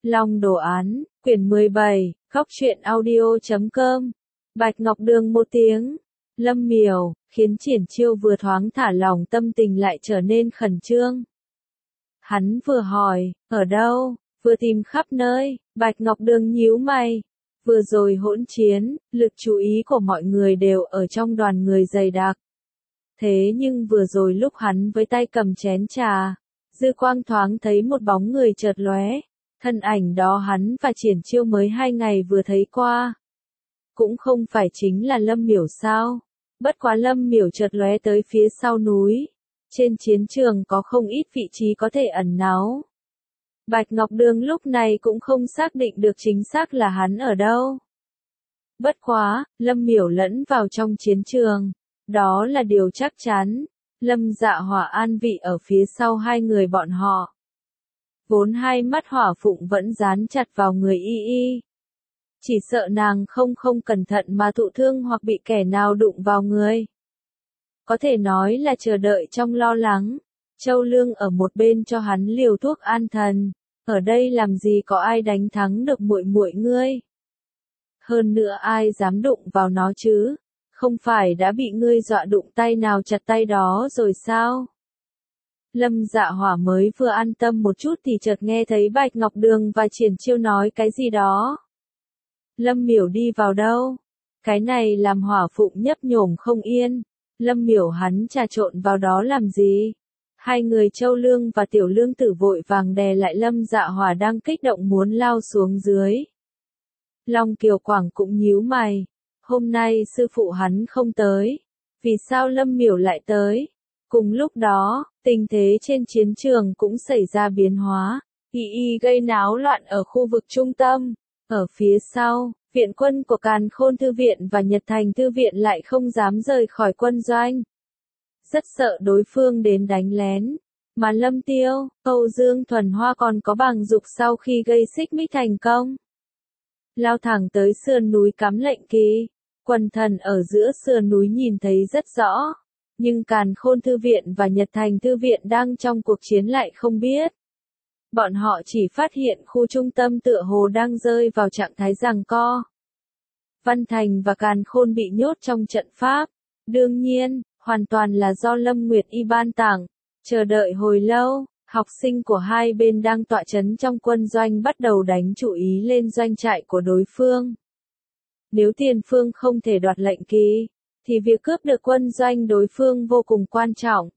Long đồ án, quyển 17, Góc truyện audio.com. Bạch Ngọc Đường một tiếng. Lâm Miểu, khiến Triển Chiêu vừa thoáng thả lỏng tâm tình lại trở nên khẩn trương. Hắn vừa hỏi, ở đâu, vừa tìm khắp nơi, Bạch Ngọc Đường nhíu mày. Vừa rồi hỗn chiến, lực chú ý của mọi người đều ở trong đoàn người dày đặc. Thế nhưng vừa rồi lúc hắn với tay cầm chén trà, dư quang thoáng thấy một bóng người chợt lóe, thân ảnh đó hắn và Triển Chiêu mới 2 ngày vừa thấy qua. Cũng không phải chính là Lâm Miểu sao? Bất quá Lâm Miểu chợt lóe tới phía sau núi. Trên chiến trường có không ít vị trí có thể ẩn náu. Bạch Ngọc Đường lúc này cũng không xác định được chính xác là hắn ở đâu. Bất quá, Lâm Miểu lẫn vào trong chiến trường. Đó là điều chắc chắn. Lâm Dạ Hỏa an vị ở phía sau hai người bọn họ. Vốn hai mắt hỏa phụng vẫn dán chặt vào người y. Chỉ sợ nàng không cẩn thận mà thụ thương hoặc bị kẻ nào đụng vào người. Có thể nói là chờ đợi trong lo lắng. Châu Lương ở một bên cho hắn liều thuốc an thần. Ở đây làm gì có ai đánh thắng được muội muội ngươi. Hơn nữa ai dám đụng vào nó chứ? Không phải đã bị ngươi dọa đụng tay nào chặt tay đó rồi sao? Lâm Dạ Hỏa mới vừa an tâm một chút thì chợt nghe thấy Bạch Ngọc Đường và Triển Chiêu nói cái gì đó. Lâm Miểu đi vào đâu? Cái này làm hỏa phụng nhấp nhổm không yên. Lâm Miểu hắn trà trộn vào đó làm gì? Hai người Châu Lương và Tiểu Lương Tử vội vàng đè lại Lâm Dạ Hỏa đang kích động muốn lao xuống dưới. Long Kiều Quảng cũng nhíu mày. Hôm nay sư phụ hắn không tới. Vì sao Lâm Miểu lại tới? Cùng lúc đó, tình thế trên chiến trường cũng xảy ra biến hóa. Y gây náo loạn ở khu vực trung tâm. Ở phía sau, viện quân của Càn Khôn Thư Viện và Nhật Thành Thư Viện lại không dám rời khỏi quân doanh. Rất sợ đối phương đến đánh lén. Mà Lâm Tiêu, Âu Dương Thuần Hoa còn có Bàng Dục sau khi gây xích mích thành công. Lao thẳng tới sườn núi Cắm Lệnh Kỳ. Quần thần ở giữa sườn núi nhìn thấy rất rõ. Nhưng Càn Khôn Thư Viện và Nhật Thành Thư Viện đang trong cuộc chiến lại không biết. Bọn họ chỉ phát hiện khu trung tâm tựa hồ đang rơi vào trạng thái giằng co. Văn Thành và Càn Khôn bị nhốt trong trận pháp. Đương nhiên, hoàn toàn là do Lâm Nguyệt Y ban tặng. Chờ đợi hồi lâu, học sinh của hai bên đang tọa trấn trong quân doanh bắt đầu đánh chú ý lên doanh trại của đối phương. Nếu tiền phương không thể đoạt lệnh kỳ, thì việc cướp được quân doanh đối phương vô cùng quan trọng.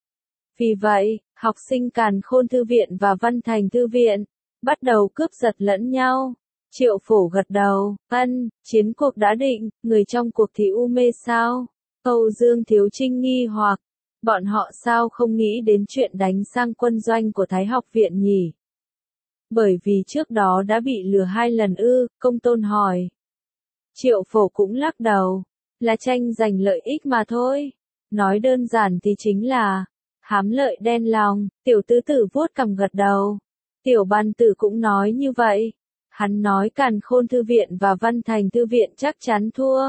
Vì vậy, học sinh Càn Khôn Thư Viện và Văn Thành Thư Viện bắt đầu cướp giật lẫn nhau. Triệu Phổ gật đầu, chiến cuộc đã định, người trong cuộc thì u mê sao? Âu Dương Thiếu Trinh nghi hoặc, bọn họ sao không nghĩ đến chuyện đánh sang quân doanh của Thái Học Viện nhỉ? Bởi vì trước đó đã bị lừa 2 lần ư, Công Tôn hỏi. Triệu Phổ cũng lắc đầu, là tranh giành lợi ích mà thôi. Nói đơn giản thì chính là hám lợi đen lòng. Tiểu Tứ Tử vuốt cằm gật đầu. Tiểu Ban Tử cũng nói như vậy. Hắn nói Càn Khôn Thư Viện và Văn Thành Thư Viện chắc chắn thua.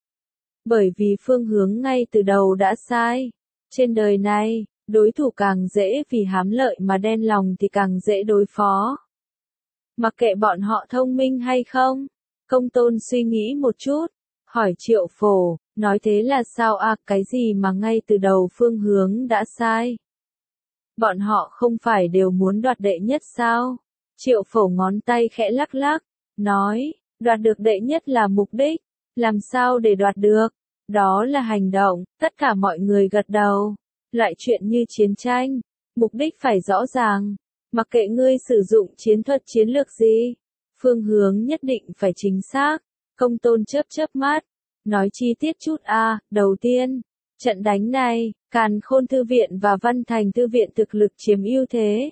Bởi vì phương hướng ngay từ đầu đã sai. Trên đời này, đối thủ càng dễ vì hám lợi mà đen lòng thì càng dễ đối phó. Mặc kệ bọn họ thông minh hay không, Công Tôn suy nghĩ một chút, hỏi Triệu Phổ, nói thế là sao à, cái gì mà ngay từ đầu phương hướng đã sai? Bọn họ không phải đều muốn đoạt đệ nhất sao? Triệu Phổ ngón tay khẽ lắc lắc, nói, đoạt được đệ nhất là mục đích, làm sao để đoạt được? Đó là hành động, tất cả mọi người gật đầu. Loại chuyện như chiến tranh, mục đích phải rõ ràng, mặc kệ ngươi sử dụng chiến thuật chiến lược gì, phương hướng nhất định phải chính xác. Công Tôn chớp mắt, nói chi tiết chút a. Đầu tiên, trận đánh này, Càn Khôn Thư Viện và Văn Thành Thư Viện thực lực chiếm ưu thế.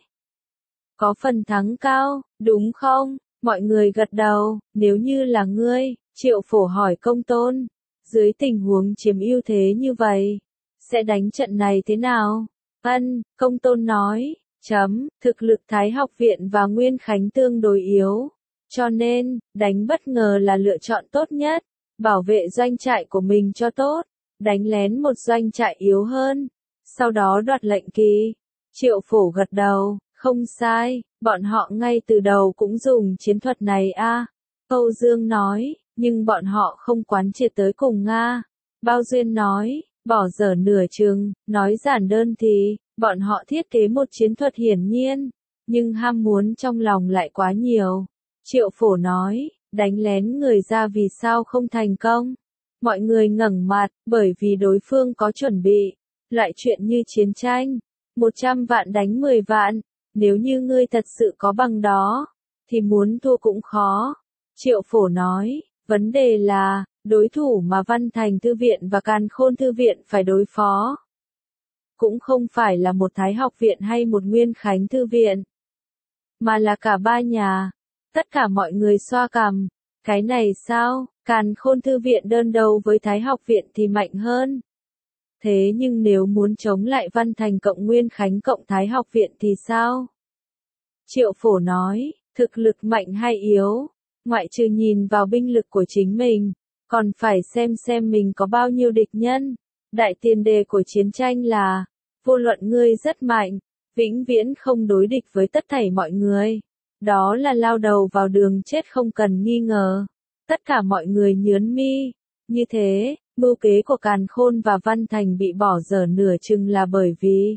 Có phần thắng cao, đúng không? Mọi người gật đầu. Nếu như là ngươi, Triệu Phổ hỏi Công Tôn, dưới tình huống chiếm ưu thế như vậy, sẽ đánh trận này thế nào? Công Tôn nói, thực lực Thái Học Viện và Nguyên Khánh tương đối yếu. Cho nên, đánh bất ngờ là lựa chọn tốt nhất. Bảo vệ doanh trại của mình cho tốt. Đánh lén một doanh trại yếu hơn. Sau đó đoạt lệnh kỳ. Triệu Phổ gật đầu, Không sai, bọn họ ngay từ đầu cũng dùng chiến thuật này a. Âu Dương nói, nhưng bọn họ không quán triệt tới cùng Nga. Bao Duyên nói, bỏ dở nửa chừng, nói giản đơn thì, bọn họ thiết kế một chiến thuật hiển nhiên, nhưng ham muốn trong lòng lại quá nhiều. Triệu Phổ nói, đánh lén người ra vì sao không thành công? Mọi người ngẩng mặt, bởi vì đối phương có chuẩn bị. Loại chuyện như chiến tranh, 100 vạn đánh 10 vạn, nếu như ngươi thật sự có bằng đó, thì muốn thua cũng khó. Triệu Phổ nói, vấn đề là, đối thủ mà Văn Thành Thư viện và Càn Khôn Thư viện phải đối phó. Cũng không phải là một Thái Học viện hay một Nguyên Khánh Thư viện, mà là cả ba nhà. Tất cả mọi người xoa cằm, cái này sao, Càn Khôn Thư viện đơn đầu với Thái Học viện thì mạnh hơn. Thế nhưng nếu muốn chống lại Văn Thành cộng Nguyên Khánh cộng Thái Học viện thì sao? Triệu Phổ nói, thực lực mạnh hay yếu, ngoại trừ nhìn vào binh lực của chính mình, còn phải xem mình có bao nhiêu địch nhân. Đại tiền đề của chiến tranh là, vô luận ngươi rất mạnh, vĩnh viễn không đối địch với tất thảy mọi người. Đó là lao đầu vào đường chết không cần nghi ngờ. Tất cả mọi người nhướng mi. Như thế, mưu kế của Càn Khôn và Văn Thành bị bỏ dở nửa chừng là bởi vì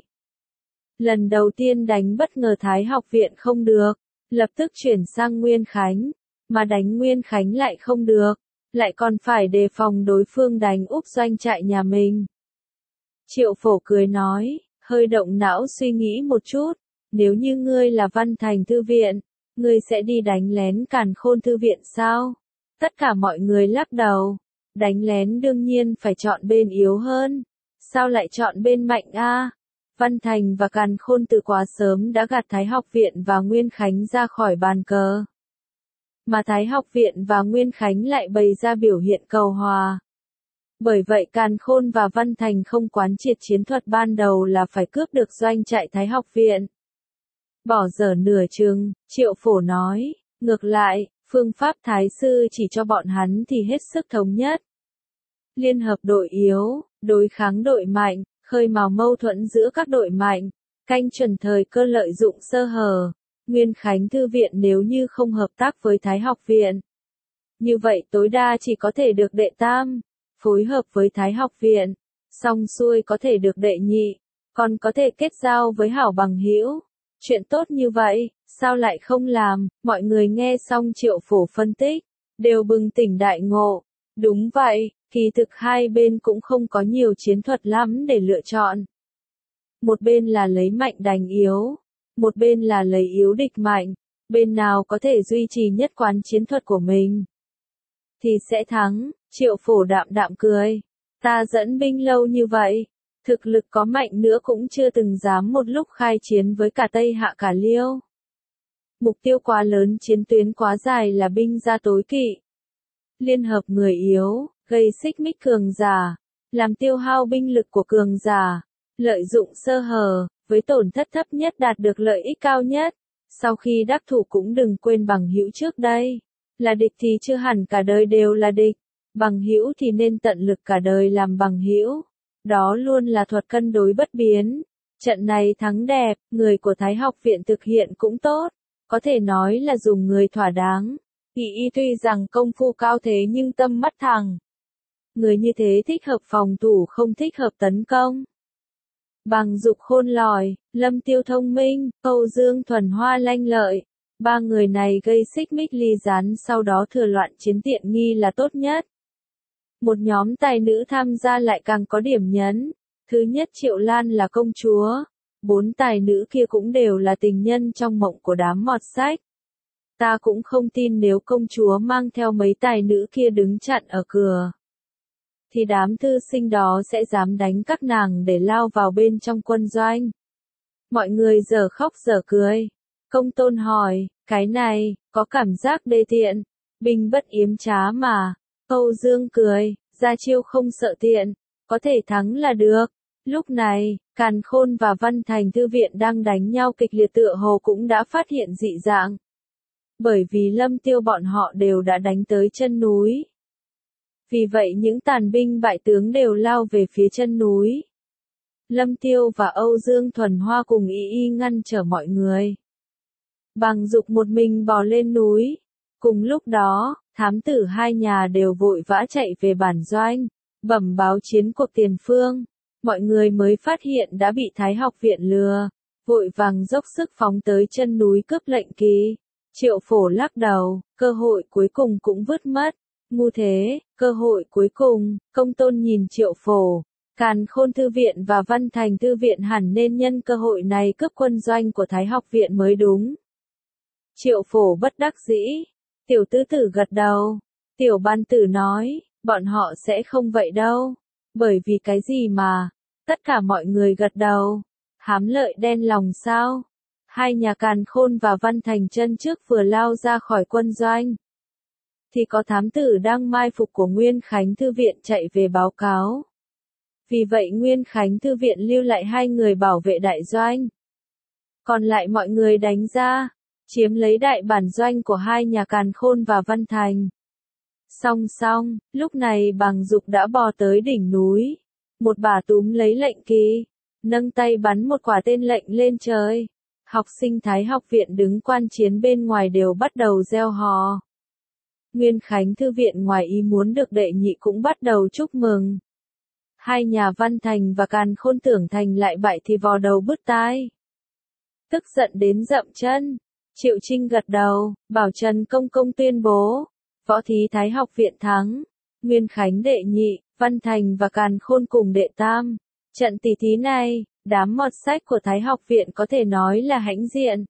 lần đầu tiên đánh bất ngờ Thái Học viện không được, lập tức chuyển sang Nguyên Khánh, mà đánh Nguyên Khánh lại không được, lại còn phải đề phòng đối phương đánh úp doanh trại nhà mình. Triệu Phổ cười nói, hơi động não suy nghĩ một chút, nếu như ngươi là Văn Thành Thư viện, ngươi sẽ đi đánh lén Càn Khôn Thư viện sao? Tất cả mọi người lắc đầu, đánh lén đương nhiên phải chọn bên yếu hơn, sao lại chọn bên mạnh a? Văn Thành và Càn Khôn từ quá sớm đã gạt Thái Học viện và Nguyên Khánh ra khỏi bàn cờ. Mà Thái Học viện và Nguyên Khánh lại bày ra biểu hiện cầu hòa. Bởi vậy Càn Khôn và Văn Thành không quán triệt chiến thuật ban đầu là phải cướp được doanh trại Thái Học viện. Bỏ dở nửa chừng, Triệu Phổ nói, ngược lại, phương pháp Thái Sư chỉ cho bọn hắn thì hết sức thống nhất. Liên hợp đội yếu, đối kháng đội mạnh, khơi mào mâu thuẫn giữa các đội mạnh, canh chuẩn thời cơ lợi dụng sơ hở. Nguyên Khánh Thư viện nếu như không hợp tác với Thái Học viện, như vậy tối đa chỉ có thể được đệ tam, phối hợp với Thái Học viện, xong xuôi có thể được đệ nhị, còn có thể kết giao với hảo bằng hữu. Chuyện tốt như vậy, sao lại không làm? Mọi người nghe xong Triệu Phổ phân tích, đều bừng tỉnh đại ngộ. Đúng vậy, kỳ thực hai bên cũng không có nhiều chiến thuật lắm để lựa chọn. Một bên là lấy mạnh đánh yếu, một bên là lấy yếu địch mạnh, bên nào có thể duy trì nhất quán chiến thuật của mình thì sẽ thắng. Triệu Phổ đạm đạm cười, ta dẫn binh lâu như vậy, thực lực có mạnh nữa cũng chưa từng dám một lúc khai chiến với cả Tây Hạ cả Liêu. Mục tiêu quá lớn, chiến tuyến quá dài là binh gia tối kỵ. Liên hợp người yếu, gây xích mích cường giả, làm tiêu hao binh lực của cường giả, lợi dụng sơ hở, với tổn thất thấp nhất đạt được lợi ích cao nhất. Sau khi đắc thủ cũng đừng quên bằng hữu trước đây. Là địch thì chưa hẳn cả đời đều là địch, bằng hữu thì nên tận lực cả đời làm bằng hữu. Đó luôn là thuật cân đối bất biến. Trận này thắng đẹp, người của Thái Học viện thực hiện cũng tốt, có thể nói là dùng người thỏa đáng. Y tuy rằng công phu cao thế nhưng tâm mắt thẳng. Người như thế thích hợp phòng thủ không thích hợp tấn công. Bằng Dục khôn lỏi, Lâm Tiêu thông minh, Âu Dương thuần hoa lanh lợi. Ba người này gây xích mích ly gián sau đó thừa loạn chiến tiện nghi là tốt nhất. Một nhóm tài nữ tham gia lại càng có điểm nhấn. Thứ nhất Triệu Lan là công chúa. 4 tài nữ kia cũng đều là tình nhân trong mộng của đám mọt sách. Ta cũng không tin nếu công chúa mang theo mấy tài nữ kia đứng chặn ở cửa, thì đám thư sinh đó sẽ dám đánh các nàng để lao vào bên trong quân doanh. Mọi người giờ khóc giờ cười. Công Tôn hỏi, cái này, có cảm giác đê tiện, binh bất yếm trá mà. Âu Dương cười, ra chiêu không sợ tiện, có thể thắng là được. Lúc này, Càn Khôn và Văn Thành Thư viện đang đánh nhau kịch liệt tựa hồ cũng đã phát hiện dị dạng. Bởi vì Lâm Tiêu bọn họ đều đã đánh tới chân núi. Vì vậy những tàn binh bại tướng đều lao về phía chân núi. Lâm Tiêu và Âu Dương Thuần Hoa cùng Y Y ngăn trở mọi người. Bàng Dục một mình bò lên núi. Cùng lúc đó, thám tử hai nhà đều vội vã chạy về bản doanh, bẩm báo chiến cuộc tiền phương. Mọi người mới phát hiện đã bị Thái học viện lừa, vội vàng dốc sức phóng tới chân núi cướp lệnh kỳ. Triệu Phổ lắc đầu, cơ hội cuối cùng cũng vứt mất. Ngu thế, cơ hội cuối cùng. Công Tôn nhìn Triệu Phổ. Càn Khôn Thư viện và Văn Thành Thư viện hẳn nên nhân cơ hội này cướp quân doanh của Thái học viện mới đúng. Triệu Phổ bất đắc dĩ. Tiểu tứ tử gật đầu. Tiểu ban tử nói, bọn họ sẽ không vậy đâu. Bởi vì cái gì mà? Tất cả mọi người gật đầu. Hám lợi đen lòng sao? Hai nhà Càn Khôn và Văn Thành chân trước vừa lao ra khỏi quân doanh. Thì có thám tử đang mai phục của Nguyên Khánh Thư viện chạy về báo cáo. Vì vậy Nguyên Khánh Thư viện lưu lại 2 người bảo vệ đại doanh. Còn lại mọi người đánh ra, chiếm lấy đại bản doanh của hai nhà Càn Khôn và Văn Thành. Song, lúc này Bàng Dục đã bò tới đỉnh núi. Một bà túm lấy lệnh kỳ, nâng tay bắn một quả tên lệnh lên trời. Học sinh Thái học viện đứng quan chiến bên ngoài đều bắt đầu reo hò. Nguyên Khánh Thư viện ngoài ý muốn được đệ nhị cũng bắt đầu chúc mừng. Hai nhà Văn Thành và Càn Khôn tưởng thành lại bại thì vò đầu bứt tai. Tức giận đến dậm chân. Triệu Trinh gật đầu, bảo Trần Công Công tuyên bố. Võ thí Thái học viện thắng. Nguyên Khánh đệ nhị, Văn Thành và Càn Khôn cùng đệ tam. Trận tỷ thí này, đám mọt sách của Thái học viện có thể nói là hãnh diện.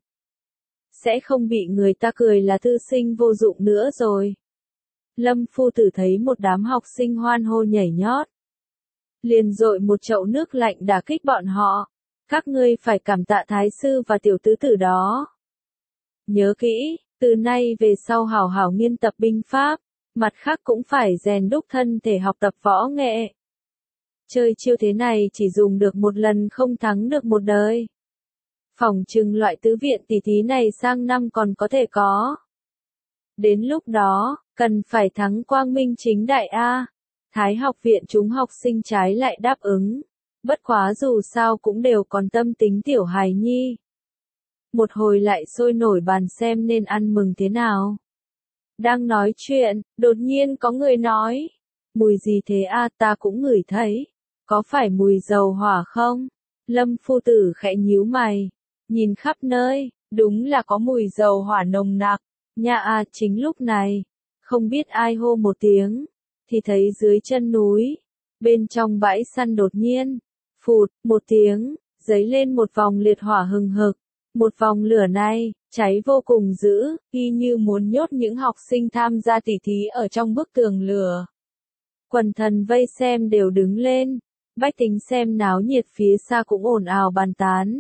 Sẽ không bị người ta cười là thư sinh vô dụng nữa rồi. Lâm phu tử thấy một đám học sinh hoan hô nhảy nhót. Liền dội một chậu nước lạnh đả kích bọn họ. Các ngươi phải cảm tạ thái sư và tiểu tứ tử đó. Nhớ kỹ, từ nay về sau hảo hảo nghiên tập binh pháp, mặt khác cũng phải rèn đúc thân thể học tập võ nghệ. Chơi chiêu thế này chỉ dùng được một lần không thắng được một đời. Phỏng chừng loại tứ viện tỷ thí này sang năm còn có thể có. Đến lúc đó, cần phải thắng quang minh chính đại A. Thái học viện chúng học sinh trái lại đáp ứng. Bất quá dù sao cũng đều còn tâm tính tiểu hài nhi. Một hồi lại sôi nổi bàn xem nên ăn mừng thế nào. Đang nói chuyện, đột nhiên có người nói. Mùi gì thế a, ta cũng ngửi thấy. Có phải mùi dầu hỏa không? Lâm phu tử khẽ nhíu mày. Nhìn khắp nơi, đúng là có mùi dầu hỏa nồng nặc. Nha a, chính lúc này. Không biết ai hô một tiếng. Thì thấy dưới chân núi. Bên trong bãi săn đột nhiên. Phụt, một tiếng. Dấy lên một vòng liệt hỏa hừng hực. Một vòng lửa này, cháy vô cùng dữ, y như muốn nhốt những học sinh tham gia tỷ thí ở trong bức tường lửa. Quần thần vây xem đều đứng lên, bách tính xem náo nhiệt phía xa cũng ồn ào bàn tán.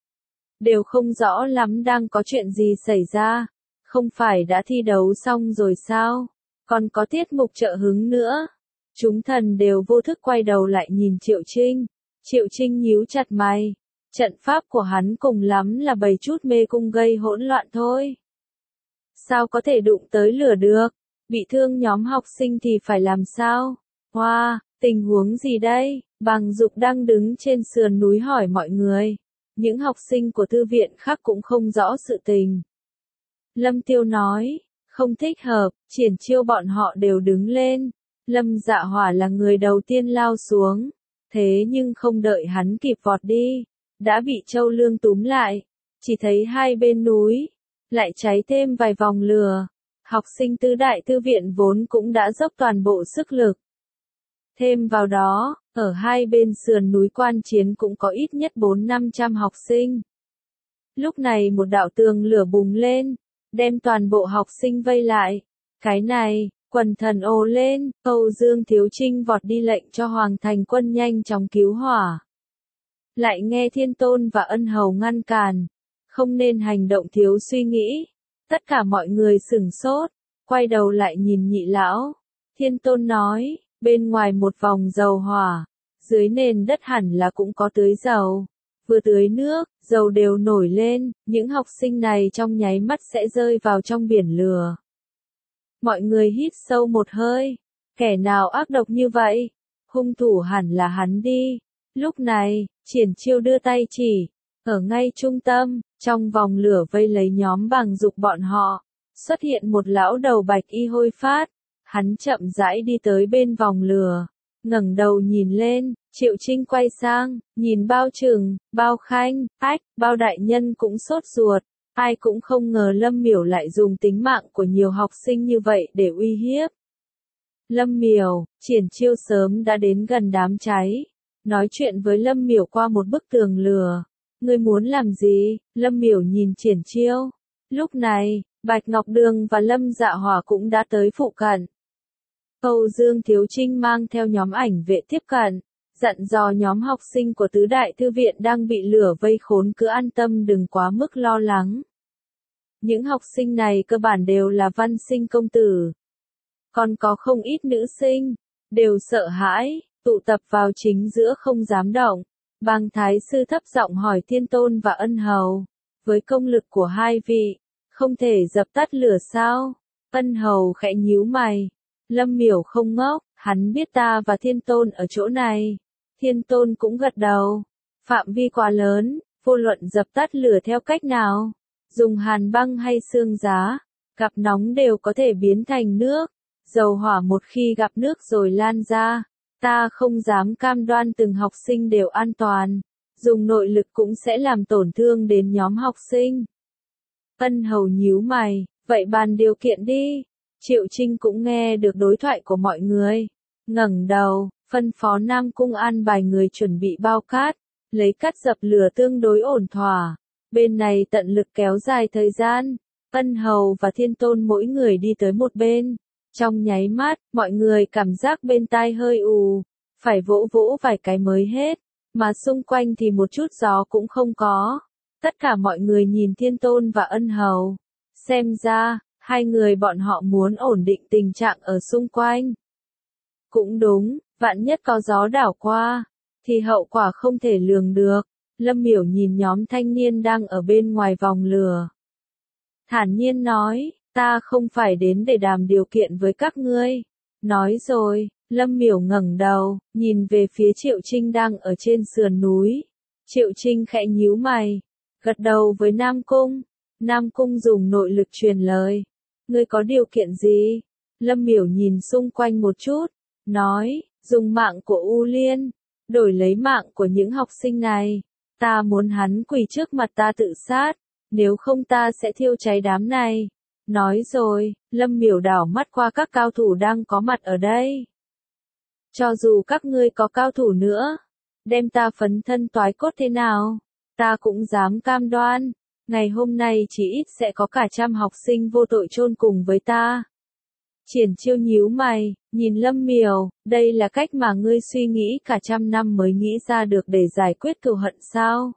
Đều không rõ lắm đang có chuyện gì xảy ra, không phải đã thi đấu xong rồi sao, còn có tiết mục trợ hứng nữa. Chúng thần đều vô thức quay đầu lại nhìn Triệu Trinh nhíu chặt mày. Trận pháp của hắn cùng lắm là bày chút mê cung gây hỗn loạn thôi. Sao có thể đụng tới lửa được? Bị thương nhóm học sinh thì phải làm sao? Hoa, tình huống gì đây? Bàng Dục đang đứng trên sườn núi hỏi mọi người. Những học sinh của thư viện khác cũng không rõ sự tình. Lâm Tiêu nói, không thích hợp, triển chiêu bọn họ đều đứng lên. Lâm Dạ Hỏa là người đầu tiên lao xuống. Thế nhưng không đợi hắn kịp vọt đi. Đã bị Châu Lương túm lại, chỉ thấy hai bên núi, lại cháy thêm vài vòng lửa. Học sinh tứ đại thư viện vốn cũng đã dốc toàn bộ sức lực. Thêm vào đó, ở hai bên sườn núi quan chiến cũng có ít nhất 400-500 học sinh. Lúc này một đạo tường lửa bùng lên, đem toàn bộ học sinh vây lại. Cái này, quần thần ồ lên, Âu Dương Thiếu Trinh vọt đi lệnh cho Hoàng Thành quân nhanh chóng cứu hỏa. Lại nghe Thiên Tôn và Ân Hầu ngăn cản, không nên hành động thiếu suy nghĩ. Tất cả mọi người sửng sốt, quay đầu lại nhìn Nhị lão. Thiên Tôn nói, bên ngoài một vòng dầu hỏa, dưới nền đất hẳn là cũng có tưới dầu. Vừa tưới nước, dầu đều nổi lên, những học sinh này trong nháy mắt sẽ rơi vào trong biển lửa. Mọi người hít sâu một hơi, kẻ nào ác độc như vậy? Hung thủ hẳn là hắn đi. Lúc này, Triển Chiêu đưa tay chỉ, ở ngay trung tâm, trong vòng lửa vây lấy nhóm Bàng Dục bọn họ, xuất hiện một lão đầu bạch y hôi phát, hắn chậm rãi đi tới bên vòng lửa, ngẩng đầu nhìn lên, Triệu Trinh quay sang, nhìn Bao Trừng, Bao Khanh, Bao đại nhân cũng sốt ruột, ai cũng không ngờ Lâm Miểu lại dùng tính mạng của nhiều học sinh như vậy để uy hiếp. Lâm Miểu, Triển Chiêu sớm đã đến gần đám cháy, nói chuyện với Lâm Miểu qua một bức tường lửa. Ngươi muốn làm gì? Lâm Miểu nhìn Triển Chiêu. Lúc này, Bạch Ngọc Đường và Lâm Dạ Hỏa cũng đã tới phụ cận. Âu Dương Thiếu Trinh mang theo nhóm ảnh vệ tiếp cận, dặn dò nhóm học sinh của tứ đại thư viện đang bị lửa vây khốn cứ an tâm đừng quá mức lo lắng. Những học sinh này cơ bản đều là văn sinh công tử. Còn có không ít nữ sinh, đều sợ hãi, tụ tập vào chính giữa không dám động. Bàng Thái Sư thấp giọng hỏi Thiên Tôn và Ân Hầu, với công lực của hai vị, không thể dập tắt lửa sao? Ân Hầu khẽ nhíu mày. Lâm Miểu không ngốc, hắn biết ta và Thiên Tôn ở chỗ này. Thiên Tôn cũng gật đầu. Phạm vi quá lớn, vô luận dập tắt lửa theo cách nào, dùng hàn băng hay xương giá, gặp nóng đều có thể biến thành nước. Dầu hỏa một khi gặp nước rồi lan ra, ta không dám cam đoan từng học sinh đều an toàn. Dùng nội lực cũng sẽ làm tổn thương đến nhóm học sinh. Ân Hầu nhíu mày, vậy bàn điều kiện đi. Triệu Trinh cũng nghe được đối thoại của mọi người. Ngẩng đầu, phân phó Nam Cung an bài người chuẩn bị bao cát, lấy cát dập lửa tương đối ổn thỏa. Bên này tận lực kéo dài thời gian. Ân Hầu và Thiên Tôn mỗi người đi tới một bên. Trong nháy mắt, mọi người cảm giác bên tai hơi ù, phải vỗ vỗ vài cái mới hết, mà xung quanh thì một chút gió cũng không có. Tất cả mọi người nhìn Thiên Tôn và Ân Hầu. Xem ra, hai người bọn họ muốn ổn định tình trạng ở xung quanh. Cũng đúng, vạn nhất có gió đảo qua, thì hậu quả không thể lường được. Lâm Miểu nhìn nhóm thanh niên đang ở bên ngoài vòng lửa. Thản nhiên nói, ta không phải đến để đàm điều kiện với các ngươi. Nói rồi, Lâm Miểu ngẩng đầu, nhìn về phía Triệu Trinh đang ở trên sườn núi. Triệu Trinh khẽ nhíu mày, gật đầu với Nam Cung. Nam Cung dùng nội lực truyền lời. Ngươi có điều kiện gì? Lâm Miểu nhìn xung quanh một chút, nói, dùng mạng của U Liên, đổi lấy mạng của những học sinh này. Ta muốn hắn quỳ trước mặt ta tự sát, nếu không ta sẽ thiêu cháy đám này. Nói rồi, Lâm Miểu đảo mắt qua các cao thủ đang có mặt ở đây. Cho dù các ngươi có cao thủ nữa, đem ta phấn thân toái cốt thế nào, ta cũng dám cam đoan, ngày hôm nay chỉ ít sẽ có cả trăm học sinh vô tội chôn cùng với ta. Triển Chiêu nhíu mày, nhìn Lâm Miểu, đây là cách mà ngươi suy nghĩ cả trăm năm mới nghĩ ra được để giải quyết cừu hận sao?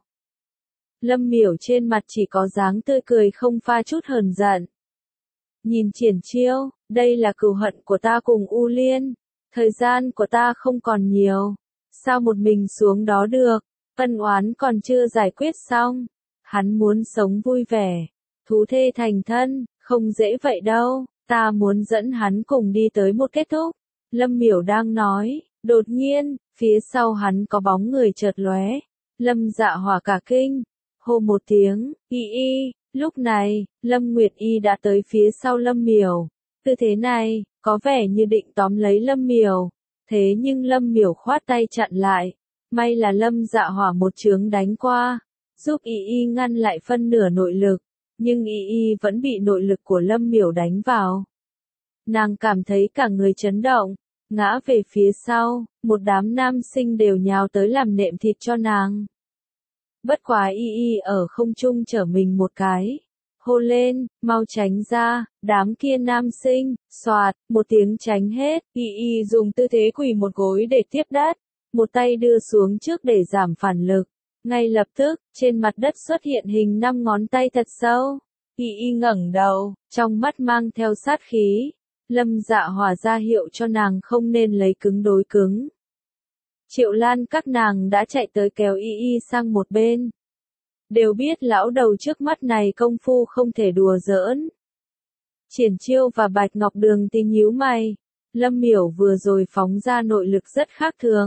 Lâm Miểu trên mặt chỉ có dáng tươi cười không pha chút hờn giận. Nhìn Triển Chiêu, đây là cừu hận của ta cùng U Liên. Thời gian của ta không còn nhiều. Sao một mình xuống đó được? Ân oán còn chưa giải quyết xong. Hắn muốn sống vui vẻ. Thú thê thành thân, không dễ vậy đâu. Ta muốn dẫn hắn cùng đi tới một kết thúc. Lâm Miểu đang nói, đột nhiên, phía sau hắn có bóng người chợt lóe. Lâm Dạ Hỏa cả kinh. Hô một tiếng, y. Lúc này, Lâm Nguyệt Y đã tới phía sau Lâm Miểu. Tư thế này, có vẻ như định tóm lấy Lâm Miểu. Thế nhưng Lâm Miểu khoát tay chặn lại. May là Lâm Dạ Hỏa một chướng đánh qua, giúp y ngăn lại phân nửa nội lực. Nhưng y vẫn bị nội lực của Lâm Miểu đánh vào. Nàng cảm thấy cả người chấn động, ngã về phía sau, một đám nam sinh đều nhào tới làm nệm thịt cho nàng. Bất quá y ở không trung trở mình một cái. Hô lên, mau tránh ra, đám kia nam sinh, xoạt, một tiếng tránh hết, y dùng tư thế quỳ một gối để tiếp đất, một tay đưa xuống trước để giảm phản lực. Ngay lập tức, trên mặt đất xuất hiện hình 5 ngón tay thật sâu. Y ngẩng đầu, trong mắt mang theo sát khí. Lâm Dạ Hỏa ra hiệu cho nàng không nên lấy cứng đối cứng. Triệu Lan các nàng đã chạy tới kéo y sang một bên. Đều biết lão đầu trước mắt này công phu không thể đùa giỡn. Triển Chiêu và Bạch Ngọc Đường thì nhíu mày. Lâm Miểu vừa rồi phóng ra nội lực rất khác thường.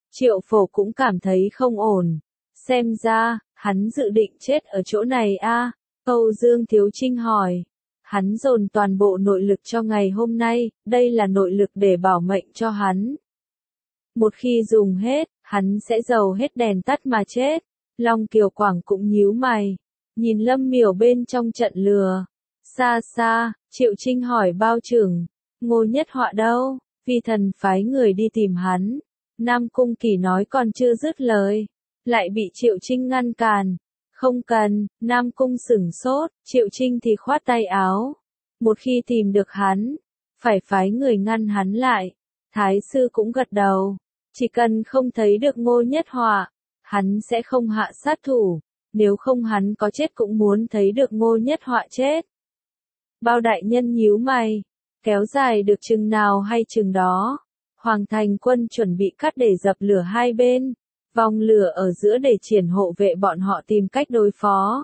Triệu Phổ cũng cảm thấy không ổn. Xem ra, hắn dự định chết ở chỗ này a. Âu Dương Thiếu Trinh hỏi. Hắn dồn toàn bộ nội lực cho ngày hôm nay, đây là nội lực để bảo mệnh cho hắn. Một khi dùng hết, hắn sẽ dầu hết đèn tắt mà chết. Long Kiều Quảng cũng nhíu mày, nhìn Lâm Miểu bên trong trận lừa. Xa xa, Triệu Trinh hỏi Bao Trưởng, Ngô Nhất Họa đâu? Vi thần phái người đi tìm hắn. Nam Cung Kỳ nói còn chưa dứt lời, lại bị Triệu Trinh ngăn cản. Không cần, Nam Cung sửng sốt, Triệu Trinh thì khoát tay áo. Một khi tìm được hắn, phải phái người ngăn hắn lại. Thái sư cũng gật đầu, chỉ cần không thấy được Ngô Nhất Họa, hắn sẽ không hạ sát thủ, nếu không hắn có chết cũng muốn thấy được Ngô Nhất Họa chết. Bao đại nhân nhíu mày, kéo dài được chừng nào hay chừng đó. Hoàng thành quân chuẩn bị cắt để dập lửa hai bên, vòng lửa ở giữa để triển hộ vệ bọn họ tìm cách đối phó.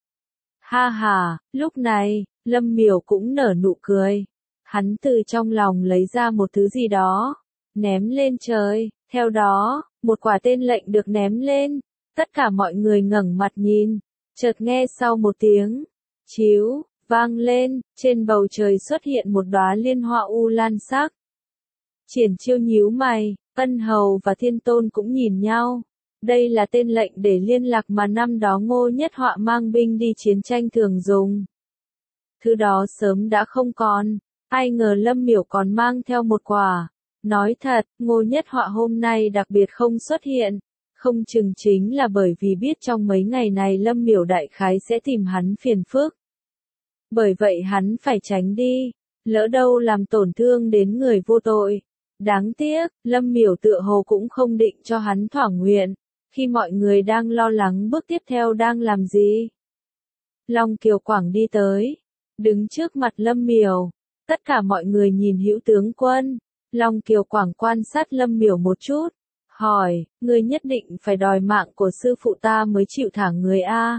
Ha ha, lúc này, Lâm Miểu cũng nở nụ cười. Hắn từ trong lòng lấy ra một thứ gì đó, ném lên trời, theo đó, một quả tên lệnh được ném lên. Tất cả mọi người ngẩng mặt nhìn, chợt nghe sau một tiếng chiếu vang lên, trên bầu trời xuất hiện một đóa liên hoa u lan sắc. Triển Chiêu nhíu mày, Ân Hầu và Thiên Tôn cũng nhìn nhau. Đây là tên lệnh để liên lạc mà năm đó Ngô Nhất Họa mang binh đi chiến tranh thường dùng. Thứ đó sớm đã không còn, ai ngờ Lâm Miểu còn mang theo một quả. Nói thật, Ngô Nhất Họa hôm nay đặc biệt không xuất hiện, không chừng chính là bởi vì biết trong mấy ngày này Lâm Miểu đại khái sẽ tìm hắn phiền phức. Bởi vậy hắn phải tránh đi, lỡ đâu làm tổn thương đến người vô tội. Đáng tiếc, Lâm Miểu tựa hồ cũng không định cho hắn thỏa nguyện, khi mọi người đang lo lắng bước tiếp theo đang làm gì. Long Kiều Quảng đi tới, đứng trước mặt Lâm Miểu, tất cả mọi người nhìn Hữu tướng quân. Long Kiều Quảng quan sát Lâm Miểu một chút, hỏi, ngươi nhất định phải đòi mạng của sư phụ ta mới chịu thả người a?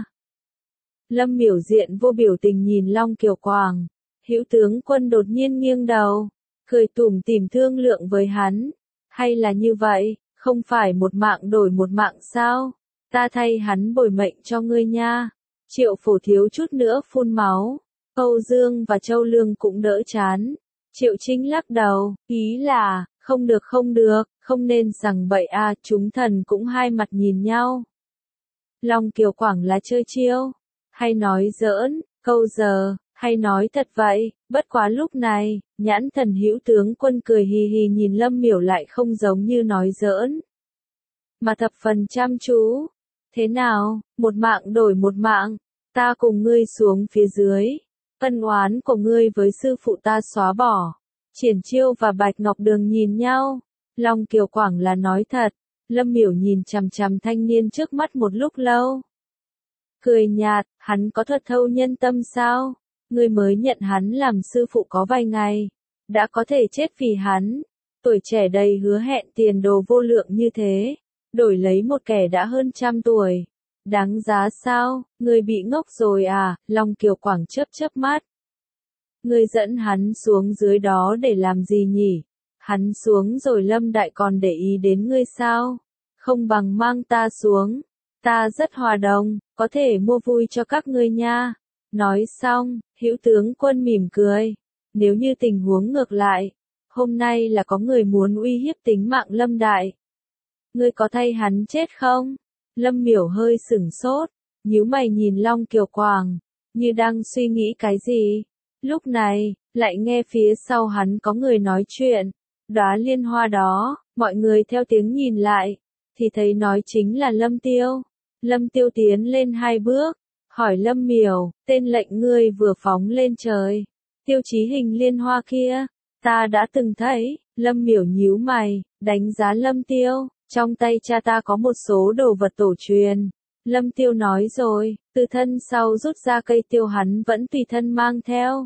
Lâm Miểu diện vô biểu tình nhìn Long Kiều Quảng. Hữu tướng quân đột nhiên nghiêng đầu, cười tủm tỉm thương lượng với hắn. Hay là như vậy, không phải một mạng đổi một mạng sao? Ta thay hắn bồi mệnh cho ngươi nha. Triệu Phổ thiếu chút nữa phun máu. Âu Dương và Châu Lương cũng đỡ chán. Triệu Trinh lắc đầu, ý là, không được, không nên rằng bậy a. Chúng thần cũng hai mặt nhìn nhau. Long Kiều Quảng là chơi chiêu, hay nói giỡn, câu giờ, hay nói thật vậy. Bất quá lúc này, nhãn thần Hữu tướng quân cười hì hì nhìn Lâm Miểu lại không giống như nói giỡn, mà thập phần chăm chú. Thế nào, một mạng đổi một mạng, ta cùng ngươi xuống phía dưới. Ân oán của ngươi với sư phụ ta xóa bỏ. Triển Chiêu và Bạch Ngọc Đường nhìn nhau. Long Kiều Quảng là nói thật. Lâm Miểu nhìn chằm chằm thanh niên trước mắt một lúc lâu. Cười nhạt, hắn có thật thâu nhân tâm sao? Ngươi mới nhận hắn làm sư phụ có vài ngày, đã có thể chết vì hắn. Tuổi trẻ đầy hứa hẹn tiền đồ vô lượng như thế, đổi lấy một kẻ đã hơn 100 tuổi. Đáng giá sao? Ngươi bị ngốc rồi à? Long Kiều Quảng chớp mắt. Ngươi dẫn hắn xuống dưới đó để làm gì nhỉ? Hắn xuống rồi Lâm Đại còn để ý đến ngươi sao? Không bằng mang ta xuống. Ta rất hòa đồng, có thể mua vui cho các ngươi nha. Nói xong, Hữu tướng quân mỉm cười. Nếu như tình huống ngược lại, hôm nay là có người muốn uy hiếp tính mạng Lâm Đại. Ngươi có thay hắn chết không? Lâm Miểu hơi sửng sốt, nhíu mày nhìn Long Kiều Quảng, như đang suy nghĩ cái gì. Lúc này, lại nghe phía sau hắn có người nói chuyện. Đóa liên hoa đó, mọi người theo tiếng nhìn lại, thì thấy nói chính là Lâm Tiêu. Lâm Tiêu tiến lên 2 bước, hỏi Lâm Miểu, tên lệnh ngươi vừa phóng lên trời, tiêu chí hình liên hoa kia, ta đã từng thấy. Lâm Miểu nhíu mày, đánh giá Lâm Tiêu, trong tay cha ta có một số đồ vật tổ truyền. Lâm Tiêu nói rồi, từ thân sau rút ra cây tiêu hắn vẫn tùy thân mang theo.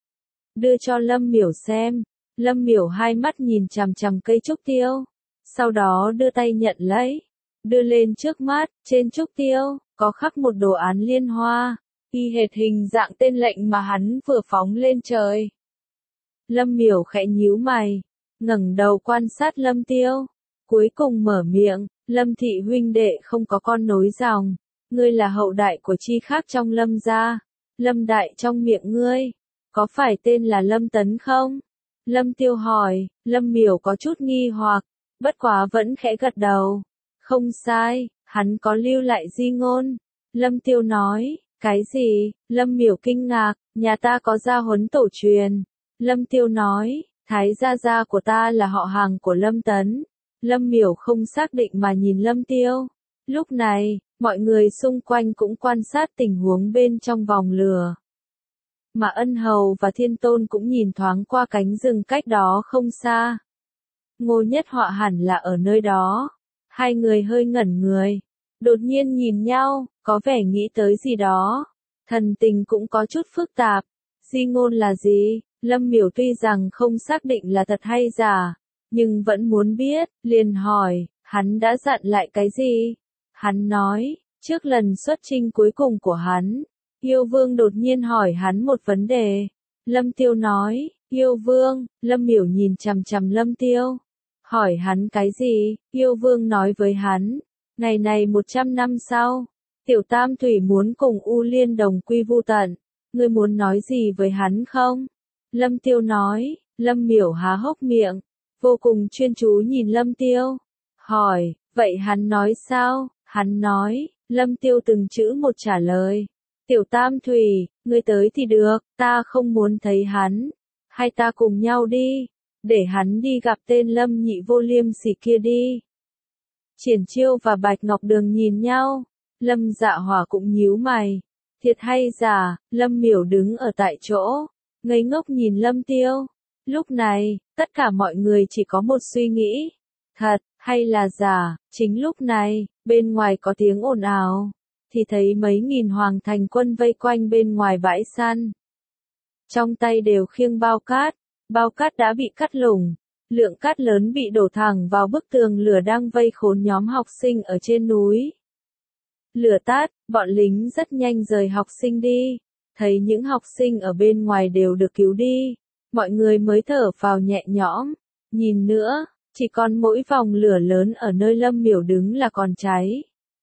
Đưa cho Lâm Miểu xem. Lâm Miểu hai mắt nhìn chằm chằm cây trúc tiêu, sau đó đưa tay nhận lấy, đưa lên trước mắt. Trên trúc tiêu, có khắc một đồ án liên hoa, y hệt hình dạng tên lệnh mà hắn vừa phóng lên trời. Lâm Miểu khẽ nhíu mày, ngẩng đầu quan sát Lâm Tiêu. Cuối cùng mở miệng, Lâm thị huynh đệ không có con nối dòng. Ngươi là hậu đại của chi khác trong Lâm gia. Lâm đại trong miệng ngươi, có phải tên là Lâm Tấn không? Lâm Tiêu hỏi, Lâm Miểu có chút nghi hoặc, bất quá vẫn khẽ gật đầu. Không sai, hắn có lưu lại di ngôn. Lâm Tiêu nói, cái gì? Lâm Miểu kinh ngạc, nhà ta có gia huấn tổ truyền. Lâm Tiêu nói, Thái gia gia của ta là họ hàng của Lâm Tấn. Lâm Miểu không xác định mà nhìn Lâm Tiêu. Lúc này, mọi người xung quanh cũng quan sát tình huống bên trong vòng lửa. Mà Ân Hầu và Thiên Tôn cũng nhìn thoáng qua cánh rừng cách đó không xa. Ngô Nhất Họa hẳn là ở nơi đó. Hai người hơi ngẩn người, đột nhiên nhìn nhau, có vẻ nghĩ tới gì đó. Thần tình cũng có chút phức tạp. Di ngôn là gì? Lâm Miểu tuy rằng không xác định là thật hay giả, nhưng vẫn muốn biết, liền hỏi, hắn đã dặn lại cái gì? Hắn nói, trước lần xuất chinh cuối cùng của hắn, Yêu Vương đột nhiên hỏi hắn một vấn đề. Lâm Tiêu nói, Yêu Vương. Lâm Miểu nhìn chằm chằm Lâm Tiêu, hỏi hắn cái gì? Yêu Vương nói với hắn, ngày này 100 năm sau, Tiểu Tam Thủy muốn cùng U Liên đồng quy vu tận, ngươi muốn nói gì với hắn không? Lâm Tiêu nói. Lâm Miểu há hốc miệng, vô cùng chuyên chú nhìn Lâm Tiêu, hỏi, vậy hắn nói sao? Hắn nói, Lâm Tiêu từng chữ một trả lời, Tiểu Tam Thủy, ngươi tới thì được, ta không muốn thấy hắn, hay ta cùng nhau đi, để hắn đi gặp tên Lâm Nhị vô liêm sỉ kia đi. Triển Chiêu và Bạch Ngọc Đường nhìn nhau, Lâm Dạ Hỏa cũng nhíu mày, thiệt hay giả? Lâm Miểu đứng ở tại chỗ, ngây ngốc nhìn Lâm Tiêu. Lúc này, tất cả mọi người chỉ có một suy nghĩ, thật, hay là giả? Chính lúc này, bên ngoài có tiếng ồn ào, thì thấy mấy nghìn hoàng thành quân vây quanh bên ngoài bãi săn. Trong tay đều khiêng bao cát đã bị cắt lủng, lượng cát lớn bị đổ thẳng vào bức tường lửa đang vây khốn nhóm học sinh ở trên núi. Lửa tắt, bọn lính rất nhanh rời học sinh đi, thấy những học sinh ở bên ngoài đều được cứu đi, mọi người mới thở phào nhẹ nhõm. Nhìn nữa, chỉ còn mỗi vòng lửa lớn ở nơi Lâm Miểu đứng là còn cháy.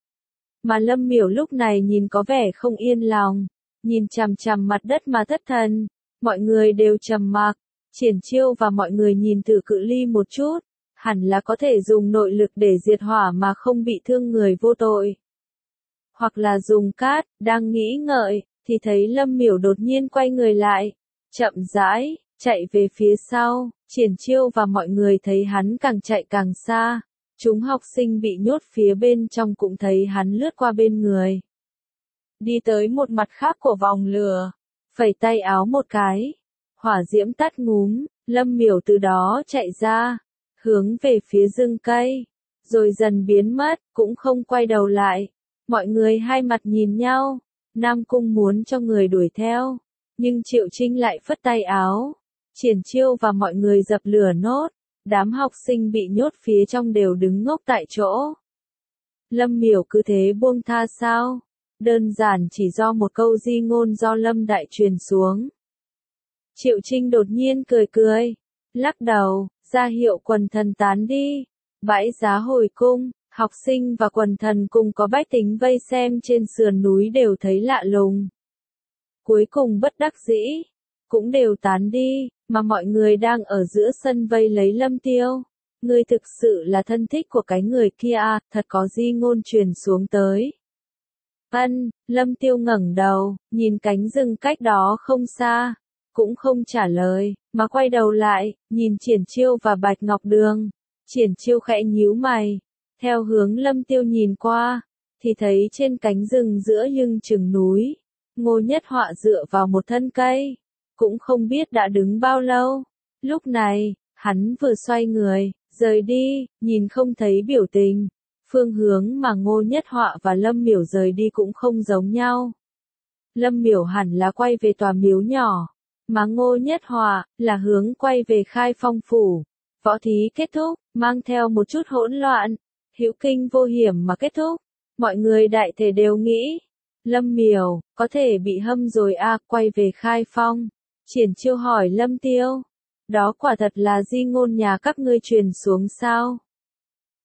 Mà Lâm Miểu lúc này nhìn có vẻ không yên lòng, nhìn chằm chằm mặt đất mà thất thần. Mọi người đều trầm mặc, Triển Chiêu và mọi người nhìn từ cự ly một chút, hẳn là có thể dùng nội lực để diệt hỏa mà không bị thương người vô tội. Hoặc là dùng cát, đang nghĩ ngợi, thì thấy Lâm Miểu đột nhiên quay người lại, chậm rãi, chạy về phía sau. Triển Chiêu và mọi người thấy hắn càng chạy càng xa. Chúng học sinh bị nhốt phía bên trong cũng thấy hắn lướt qua bên người, đi tới một mặt khác của vòng lửa, phẩy tay áo một cái, hỏa diễm tắt ngúm. Lâm Miểu từ đó chạy ra, hướng về phía rừng cây, rồi dần biến mất, cũng không quay đầu lại. Mọi người hai mặt nhìn nhau, Nam Cung muốn cho người đuổi theo, nhưng Triệu Trinh lại phất tay áo. Triển Chiêu và mọi người dập lửa nốt, đám học sinh bị nhốt phía trong đều đứng ngốc tại chỗ. Lâm Miểu cứ thế buông tha sao? Đơn giản chỉ do một câu di ngôn do Lâm Đại truyền xuống. Triệu Trinh đột nhiên cười cười, lắc đầu, ra hiệu quần thần tán đi. Bãi Giá Hồi Cung, học sinh và quần thần cùng có bách tính vây xem trên sườn núi đều thấy lạ lùng. Cuối cùng bất đắc dĩ, cũng đều tán đi, mà mọi người đang ở giữa sân vây lấy Lâm Tiêu. Ngươi thực sự là thân thích của cái người kia à, thật có di ngôn truyền xuống tới. Lâm Tiêu ngẩng đầu, nhìn cánh rừng cách đó không xa, cũng không trả lời, mà quay đầu lại, nhìn Triển Chiêu và Bạch Ngọc Đường. Triển Chiêu khẽ nhíu mày, theo hướng Lâm Tiêu nhìn qua, thì thấy trên cánh rừng giữa lưng chừng núi, Ngô Nhất Họa dựa vào một thân cây, cũng không biết đã đứng bao lâu. Lúc này, hắn vừa xoay người, rời đi, nhìn không thấy biểu tình. Phương hướng mà Ngô Nhất Họa và Lâm Miểu rời đi cũng không giống nhau. Lâm Miểu hẳn là quay về tòa miếu nhỏ, mà Ngô Nhất Họa là hướng quay về Khai Phong phủ. Võ thí kết thúc, mang theo một chút hỗn loạn, hữu kinh vô hiểm mà kết thúc. Mọi người đại thể đều nghĩ, Lâm Miểu có thể bị hâm rồi à, quay về Khai Phong. Triển Chiêu hỏi Lâm Tiêu, đó quả thật là di ngôn nhà các ngươi truyền xuống sao?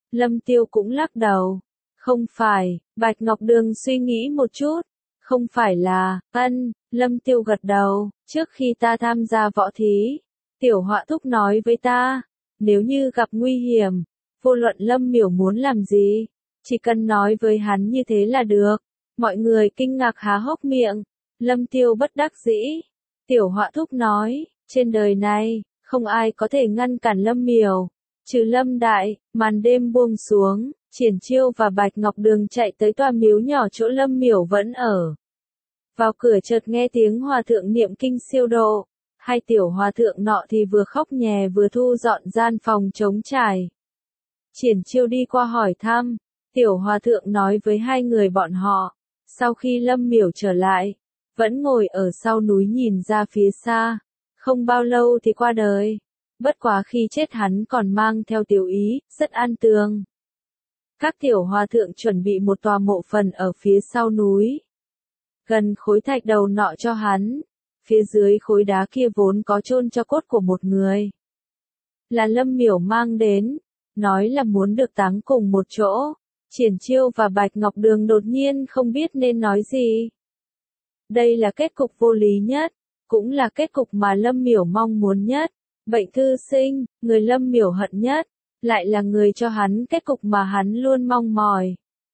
Lâm Tiêu cũng lắc đầu. Không phải, Bạch Ngọc Đường suy nghĩ một chút. Không phải là, Lâm Tiêu gật đầu, trước khi ta tham gia võ thí, tiểu họa thúc nói với ta, nếu như gặp nguy hiểm, vô luận Lâm Miểu muốn làm gì, chỉ cần nói với hắn như thế là được. Mọi người kinh ngạc há hốc miệng, Lâm Tiêu bất đắc dĩ. Tiểu họa thúc nói, trên đời này, không ai có thể ngăn cản Lâm Miểu, trừ Lâm Đại. Màn đêm buông xuống, Triển Chiêu và Bạch Ngọc Đường chạy tới tòa miếu nhỏ chỗ Lâm Miểu vẫn ở. Vào cửa chợt nghe tiếng hòa thượng niệm kinh siêu độ, hai tiểu hòa thượng nọ thì vừa khóc nhè vừa thu dọn gian phòng trống trải. Triển Chiêu đi qua hỏi thăm, tiểu hòa thượng nói với hai người bọn họ, sau khi Lâm Miểu trở lại, vẫn ngồi ở sau núi nhìn ra phía xa, không bao lâu thì qua đời. Bất quá khi chết hắn còn mang theo tiểu ý, rất an tường. Các tiểu hòa thượng chuẩn bị một tòa mộ phần ở phía sau núi, gần khối thạch đầu nọ cho hắn. Phía dưới khối đá kia vốn có chôn cho cốt của một người, là Lâm Miểu mang đến, nói là muốn được táng cùng một chỗ. Triển Chiêu và Bạch Ngọc Đường đột nhiên không biết nên nói gì. Đây là kết cục vô lý nhất, cũng là kết cục mà Lâm Miểu mong muốn nhất. Bệnh thư sinh, người Lâm Miểu hận nhất, lại là người cho hắn kết cục mà hắn luôn mong mỏi.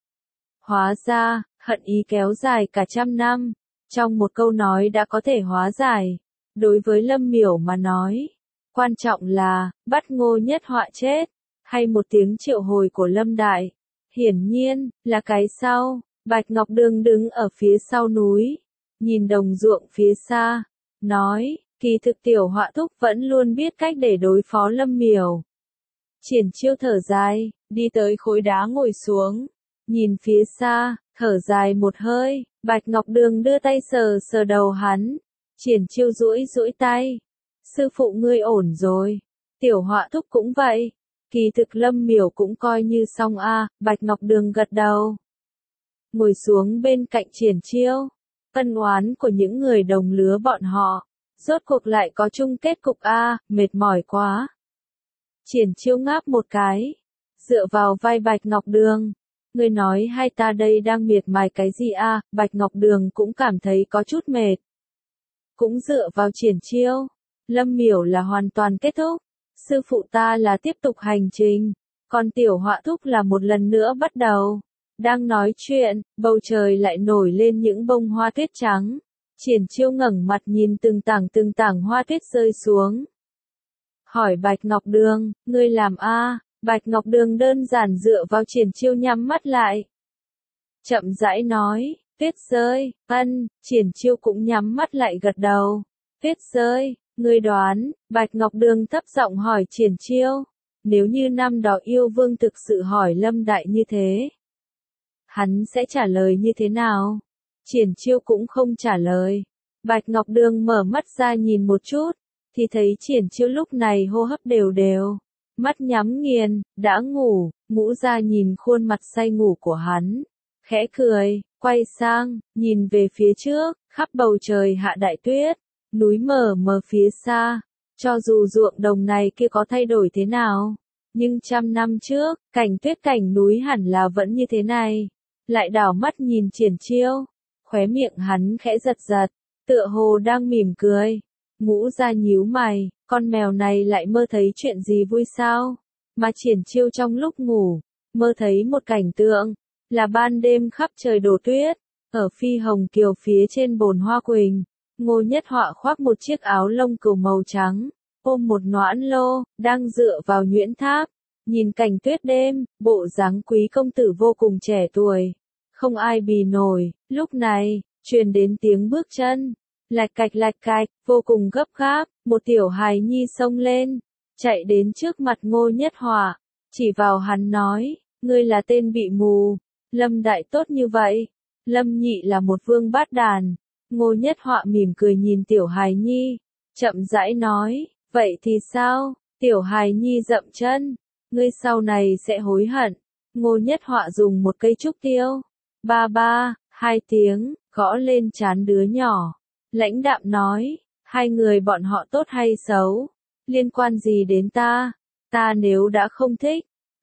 Hóa ra, hận ý kéo dài cả trăm năm, trong một câu nói đã có thể hóa giải. Đối với Lâm Miểu mà nói, quan trọng là, bắt Ngô Nhất Họa chết, hay một tiếng triệu hồi của Lâm Đại. Hiển nhiên, là cái sau. Bạch Ngọc Đường đứng ở phía sau núi, nhìn đồng ruộng phía xa, nói, kỳ thực tiểu họa thúc vẫn luôn biết cách để đối phó Lâm Miểu. Triển Chiêu thở dài, đi tới khối đá ngồi xuống, nhìn phía xa, thở dài một hơi. Bạch Ngọc Đường đưa tay sờ sờ đầu hắn. Triển Chiêu duỗi duỗi tay. Sư phụ ngươi ổn rồi. Tiểu họa thúc cũng vậy. Kỳ thực Lâm Miểu cũng coi như xong a. Bạch Ngọc Đường gật đầu, ngồi xuống bên cạnh Triển Chiêu. Ân oán của những người đồng lứa bọn họ, rốt cuộc lại có chung kết cục a. Mệt mỏi quá. Triển Chiêu ngáp một cái, dựa vào vai Bạch Ngọc Đường. Ngươi nói hai ta đây đang miệt mài cái gì a? Bạch Ngọc Đường cũng cảm thấy có chút mệt. Cũng dựa vào Triển Chiêu. Lâm Miểu là hoàn toàn kết thúc. Sư phụ ta là tiếp tục hành trình. Còn tiểu họa thúc là một lần nữa bắt đầu. Đang nói chuyện, bầu trời lại nổi lên những bông hoa tuyết trắng. Triển Chiêu ngẩng mặt nhìn từng tảng hoa tuyết rơi xuống. Hỏi Bạch Ngọc Đường, ngươi làm a? Bạch Ngọc Đường đơn giản dựa vào Triển Chiêu nhắm mắt lại. Chậm rãi nói, tuyết rơi, Triển Chiêu cũng nhắm mắt lại gật đầu. Tuyết rơi, ngươi đoán, Bạch Ngọc Đường thấp giọng hỏi Triển Chiêu, nếu như năm đó yêu vương thực sự hỏi Lâm Đại như thế, hắn sẽ trả lời như thế nào? Triển Chiêu cũng không trả lời. Bạch Ngọc Đường mở mắt ra nhìn một chút, thì thấy Triển Chiêu lúc này hô hấp đều đều, mắt nhắm nghiền, đã ngủ. Ngũ Gia nhìn khuôn mặt say ngủ của hắn, khẽ cười, quay sang, nhìn về phía trước, khắp bầu trời hạ đại tuyết, núi mờ mờ phía xa. Cho dù ruộng đồng này kia có thay đổi thế nào, nhưng trăm năm trước, cảnh tuyết cảnh núi hẳn là vẫn như thế này. Lại đảo mắt nhìn Triển Chiêu, khóe miệng hắn khẽ giật giật, tựa hồ đang mỉm cười. Ngũ Gia nhíu mày, con mèo này lại mơ thấy chuyện gì vui sao? Mà Triển Chiêu trong lúc ngủ, mơ thấy một cảnh tượng, là ban đêm khắp trời đổ tuyết, ở Phi Hồng Kiều phía trên bồn hoa quỳnh, Ngô Nhất Họa khoác một chiếc áo lông cừu màu trắng, ôm một noãn lô, đang dựa vào nhuyễn tháp, nhìn cảnh tuyết đêm, bộ dáng quý công tử vô cùng trẻ tuổi, không ai bì nổi. Lúc này, truyền đến tiếng bước chân, lạch cạch, vô cùng gấp gáp, một tiểu hài nhi xông lên, chạy đến trước mặt Ngô Nhất Họa, chỉ vào hắn nói, ngươi là tên bị mù, Lâm Đại tốt như vậy, Lâm Nhị là một vương bát đàn. Ngô Nhất Họa mỉm cười nhìn tiểu hài nhi, chậm rãi nói, vậy thì sao? Tiểu hài nhi dậm chân, ngươi sau này sẽ hối hận. Ngô Nhất Họa dùng một cây trúc tiêu, ba, hai tiếng, gõ lên trán đứa nhỏ, lãnh đạm nói, hai người bọn họ tốt hay xấu, liên quan gì đến ta? Ta nếu đã không thích,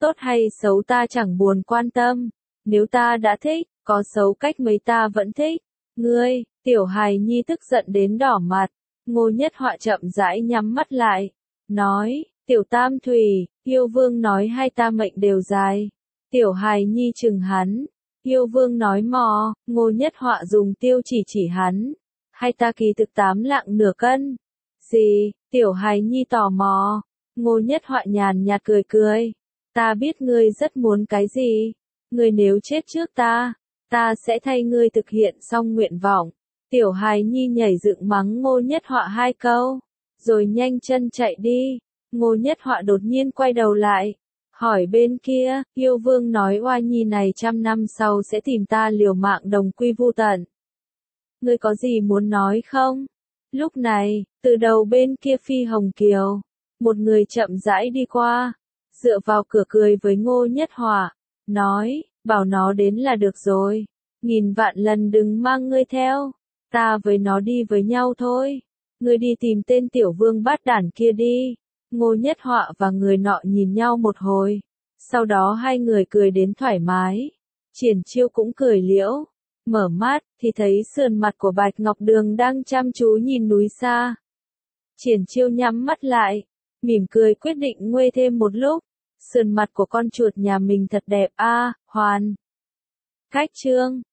tốt hay xấu ta chẳng buồn quan tâm. Nếu ta đã thích, có xấu cách mấy ta vẫn thích. Ngươi, tiểu hài nhi tức giận đến đỏ mặt. Ngô Nhất Họa chậm rãi nhắm mắt lại. Nói, tiểu tam thủy, yêu vương nói hai ta mệnh đều dài. Tiểu hài nhi chừng hắn. Yêu vương nói mò, Ngô Nhất Họa dùng tiêu chỉ hắn. Hai ta kỳ thực 8 lạng nửa cân. Gì, tiểu hài nhi tò mò. Ngô Nhất Họa nhàn nhạt cười. Ta biết ngươi rất muốn cái gì. Ngươi nếu chết trước ta sẽ thay ngươi thực hiện xong nguyện vọng. Tiểu hài nhi nhảy dựng mắng Ngô Nhất Họa 2 câu, rồi nhanh chân chạy đi. Ngô Nhất Họa đột nhiên quay đầu lại, hỏi bên kia, yêu vương nói oa nhi này 100 năm sau sẽ tìm ta liều mạng đồng quy vu tận. Ngươi có gì muốn nói không? Lúc này, từ đầu bên kia Phi Hồng Kiều, một người chậm rãi đi qua, dựa vào cửa cười với Ngô Nhất Họa, nói, bảo nó đến là được rồi, 1000 vạn lần đừng mang ngươi theo, ta với nó đi với nhau thôi, ngươi đi tìm tên tiểu vương bát đản kia đi. Ngô Nhất Họa và người nọ nhìn nhau một hồi, sau đó hai người cười đến thoải mái, Triển Chiêu cũng cười liễu, mở mắt, thì thấy sườn mặt của Bạch Ngọc Đường đang chăm chú nhìn núi xa. Triển Chiêu nhắm mắt lại, mỉm cười quyết định nguê thêm một lúc, sườn mặt của con chuột nhà mình thật đẹp a, hoàn. Cách chương